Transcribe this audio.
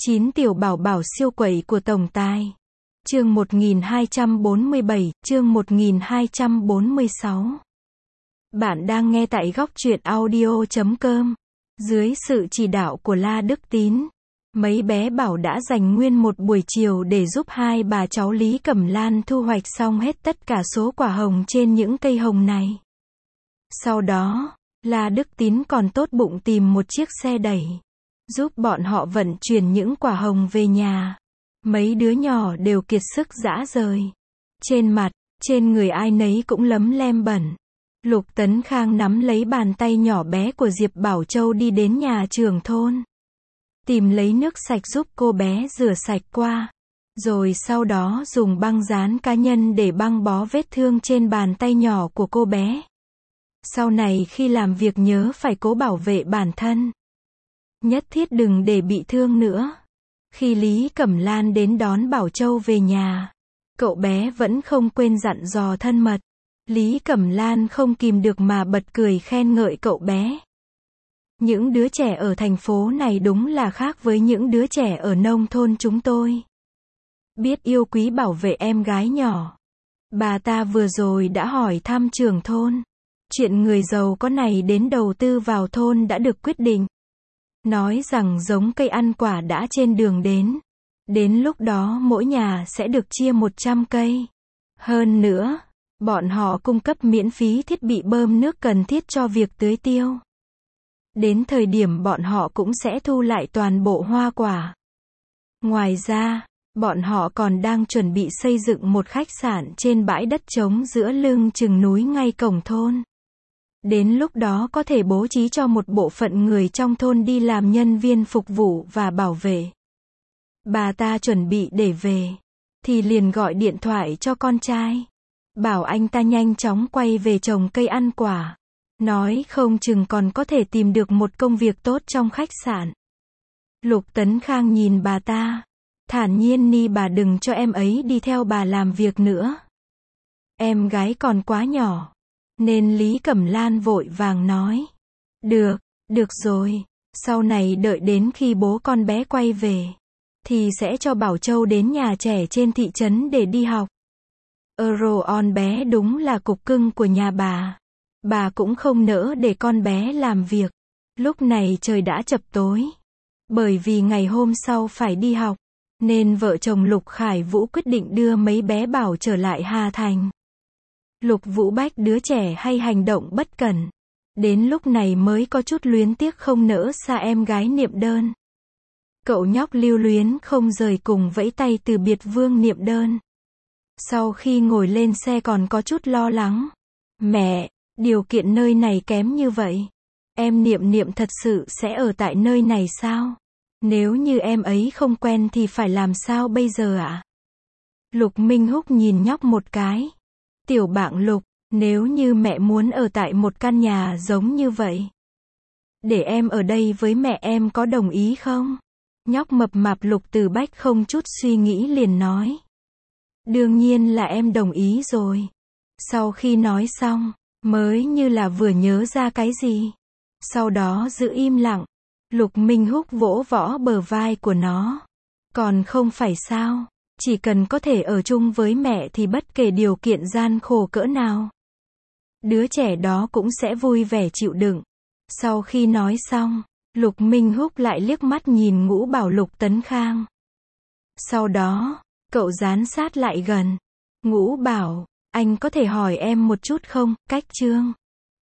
9 tiểu bảo bảo siêu quẩy của tổng tài. Chương 1247, chương 1246. Bạn đang nghe tại góc truyện audio.com. Dưới sự chỉ đạo của La Đức Tín, mấy bé bảo đã dành nguyên một buổi chiều để giúp hai bà cháu Lý Cẩm Lan thu hoạch xong hết tất cả số quả hồng trên những cây hồng này. Sau đó, La Đức Tín còn tốt bụng tìm một chiếc xe đẩy, giúp bọn họ vận chuyển những quả hồng về nhà. Mấy đứa nhỏ đều kiệt sức rã rời. Trên mặt, trên người ai nấy cũng lấm lem bẩn. Lục Tấn Khang nắm lấy bàn tay nhỏ bé của Diệp Bảo Châu đi đến nhà trưởng thôn, tìm lấy nước sạch giúp cô bé rửa sạch qua. Rồi sau đó dùng băng dán cá nhân để băng bó vết thương trên bàn tay nhỏ của cô bé. Sau này khi làm việc nhớ phải cố bảo vệ bản thân. Nhất thiết đừng để bị thương nữa. Khi Lý Cẩm Lan đến đón Bảo Châu về nhà, cậu bé vẫn không quên dặn dò thân mật. Lý Cẩm Lan không kìm được mà bật cười khen ngợi cậu bé. Những đứa trẻ ở thành phố này đúng là khác với những đứa trẻ ở nông thôn chúng tôi. Biết yêu quý bảo vệ em gái nhỏ. Bà ta vừa rồi đã hỏi thăm trưởng thôn. Chuyện người giàu có này đến đầu tư vào thôn đã được quyết định. Nói rằng giống cây ăn quả đã trên đường đến. Đến lúc đó mỗi nhà sẽ được chia 100 cây. Hơn nữa, bọn họ cung cấp miễn phí thiết bị bơm nước cần thiết cho việc tưới tiêu. Đến thời điểm bọn họ cũng sẽ thu lại toàn bộ hoa quả. Ngoài ra, bọn họ còn đang chuẩn bị xây dựng một khách sạn trên bãi đất trống giữa lưng chừng núi ngay cổng thôn. Đến lúc đó có thể bố trí cho một bộ phận người trong thôn đi làm nhân viên phục vụ và bảo vệ. Bà ta chuẩn bị để về, thì liền gọi điện thoại cho con trai, bảo anh ta nhanh chóng quay về trồng cây ăn quả. Nói không chừng còn có thể tìm được một công việc tốt trong khách sạn. Lục Tấn Khang nhìn bà ta, thản nhiên ni bà đừng cho em ấy đi theo bà làm việc nữa. Em gái còn quá nhỏ. Nên Lý Cẩm Lan vội vàng nói. Được rồi. Sau này đợi đến khi bố con bé quay về, thì sẽ cho Bảo Châu đến nhà trẻ trên thị trấn để đi học. Ron bé đúng là cục cưng của nhà bà. Bà cũng không nỡ để con bé làm việc. Lúc này trời đã chập tối. Bởi vì ngày hôm sau phải đi học, nên vợ chồng Lục Khải Vũ quyết định đưa mấy bé Bảo trở lại Hà Thành. Lục Vũ Bách đứa trẻ hay hành động bất cẩn. Đến lúc này mới có chút luyến tiếc không nỡ xa em gái Niệm Đơn. Cậu nhóc lưu luyến không rời cùng vẫy tay từ biệt Vương Niệm Đơn. Sau khi ngồi lên xe còn có chút lo lắng. Mẹ, điều kiện nơi này kém như vậy. Em Niệm Niệm thật sự sẽ ở tại nơi này sao? Nếu như em ấy không quen thì phải làm sao bây giờ ạ? Lục Minh Húc nhìn nhóc một cái. Tiểu Bạng Lục, nếu như mẹ muốn ở tại một căn nhà giống như vậy, để em ở đây với mẹ em có đồng ý không? Nhóc mập mạp Lục Từ Bách không chút suy nghĩ liền nói. Đương nhiên là em đồng ý rồi. Sau khi nói xong, mới như là vừa nhớ ra cái gì. Sau đó giữ im lặng. Lục Minh Húc vỗ võ bờ vai của nó. Còn không phải sao? Chỉ cần có thể ở chung với mẹ thì bất kể điều kiện gian khổ cỡ nào, đứa trẻ đó cũng sẽ vui vẻ chịu đựng. Sau khi nói xong, Lục Minh Húc lại liếc mắt nhìn Ngũ Bảo Lục Tấn Khang. Sau đó, cậu dán sát lại gần. Ngũ Bảo, anh có thể hỏi em một chút không? Cách Trương